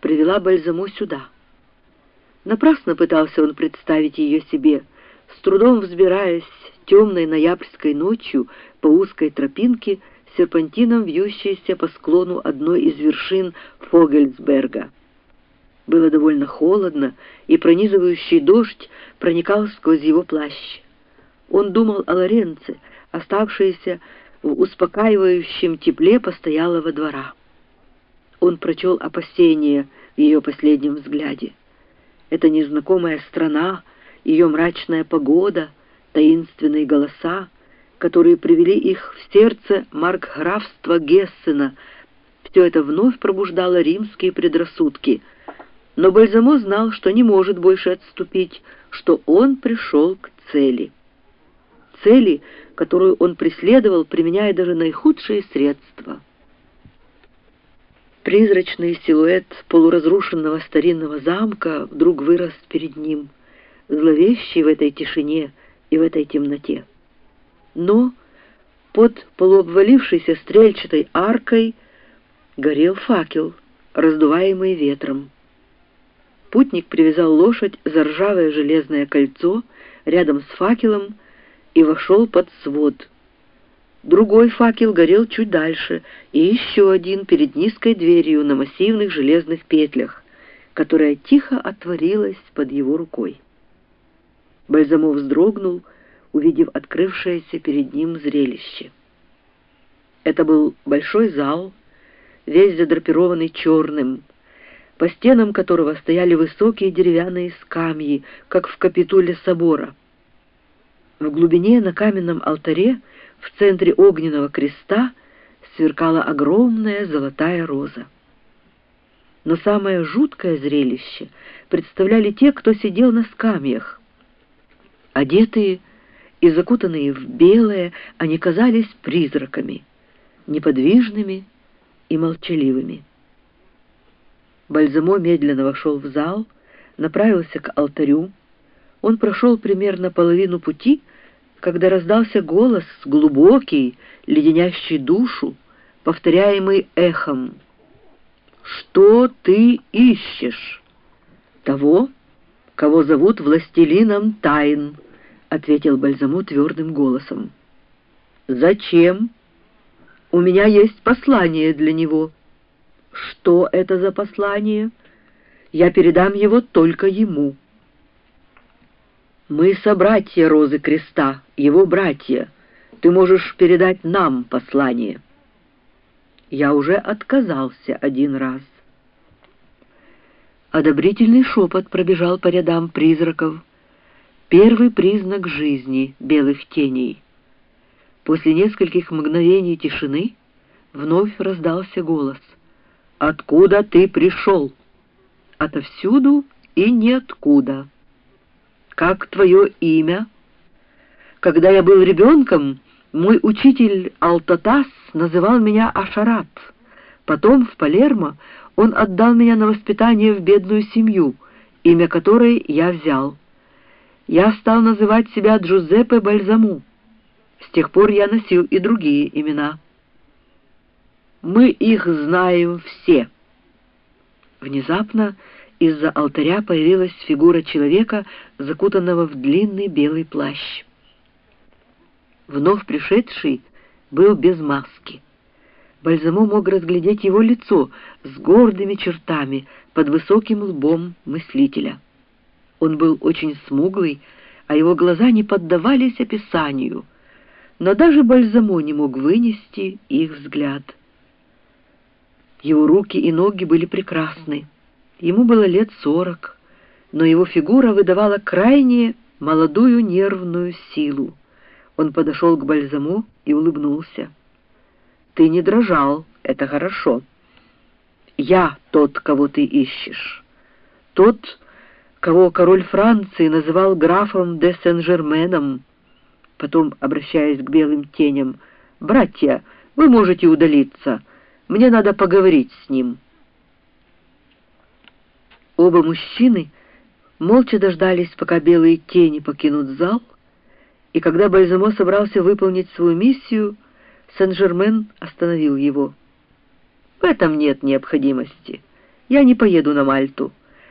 привела Бальзамо сюда. Напрасно пытался он представить ее себе, с трудом взбираясь темной ноябрьской ночью по узкой тропинке, серпантином вьющейся по склону одной из вершин Фогельсберга. Было довольно холодно, и пронизывающий дождь проникал сквозь его плащ. Он думал о Лоренце, оставшейся в успокаивающем тепле постоялого двора. Он прочел опасения в ее последнем взгляде. Эта незнакомая страна, ее мрачная погода, таинственные голоса, которые привели их в сердце маркграфства Гессена, все это вновь пробуждало римские предрассудки. Но Бальзамо знал, что не может больше отступить, что он пришел к цели. Цели, которую он преследовал, применяя даже наихудшие средства. Призрачный силуэт полуразрушенного старинного замка вдруг вырос перед ним, зловещий в этой тишине и в этой темноте. Но под полуобвалившейся стрельчатой аркой горел факел, раздуваемый ветром. Путник привязал лошадь за ржавое железное кольцо рядом с факелом и вошел под свод. Другой факел горел чуть дальше, и еще один перед низкой дверью на массивных железных петлях, которая тихо отворилась под его рукой. Бальзамо вздрогнул, увидев открывшееся перед ним зрелище. Это был большой зал, весь задрапированный черным, по стенам которого стояли высокие деревянные скамьи, как в капитуле собора. В глубине на каменном алтаре в центре огненного креста сверкала огромная золотая роза. Но самое жуткое зрелище представляли те, кто сидел на скамьях. Одетые и закутанные в белое, они казались призраками, неподвижными и молчаливыми. Бальзамо медленно вошел в зал, направился к алтарю. Он прошел примерно половину пути, когда раздался голос, глубокий, леденящий душу, повторяемый эхом. «Что ты ищешь?» «Того, кого зовут властелином тайн», — ответил Бальзамо твердым голосом. «Зачем? У меня есть послание для него». «Что это за послание? Я передам его только ему». «Мы собратья Розы Креста, его братья. Ты можешь передать нам послание». «Я уже отказался один раз». Одобрительный шепот пробежал по рядам призраков. Первый признак жизни белых теней. После нескольких мгновений тишины вновь раздался голос. «Откуда ты пришел?» «Отовсюду и ниоткуда». «Как твое имя?» «Когда я был ребенком, мой учитель Алтатас называл меня Ашарат. Потом в Палермо он отдал меня на воспитание в бедную семью, имя которой я взял. Я стал называть себя Джузеппе Бальзамо. С тех пор я носил и другие имена». «Мы их знаем все». Внезапно из-за алтаря появилась фигура человека, закутанного в длинный белый плащ. Вновь пришедший был без маски. Бальзамо мог разглядеть его лицо с гордыми чертами под высоким лбом мыслителя. Он был очень смуглый, а его глаза не поддавались описанию, но даже Бальзамо не мог вынести их взгляд. Его руки и ноги были прекрасны. Ему было лет 40, но его фигура выдавала крайне молодую нервную силу. Он подошел к Бальзамо и улыбнулся. «Ты не дрожал, это хорошо. Я тот, кого ты ищешь. Тот, кого король Франции называл графом де Сен-Жерменом». Потом, обращаясь к белым теням: «Братья, вы можете удалиться. Мне надо поговорить с ним». Оба мужчины молча дождались, пока белые тени покинут зал, и когда Бальзамо собрался выполнить свою миссию, Сен-Жермен остановил его. «В этом нет необходимости. Я не поеду на Мальту.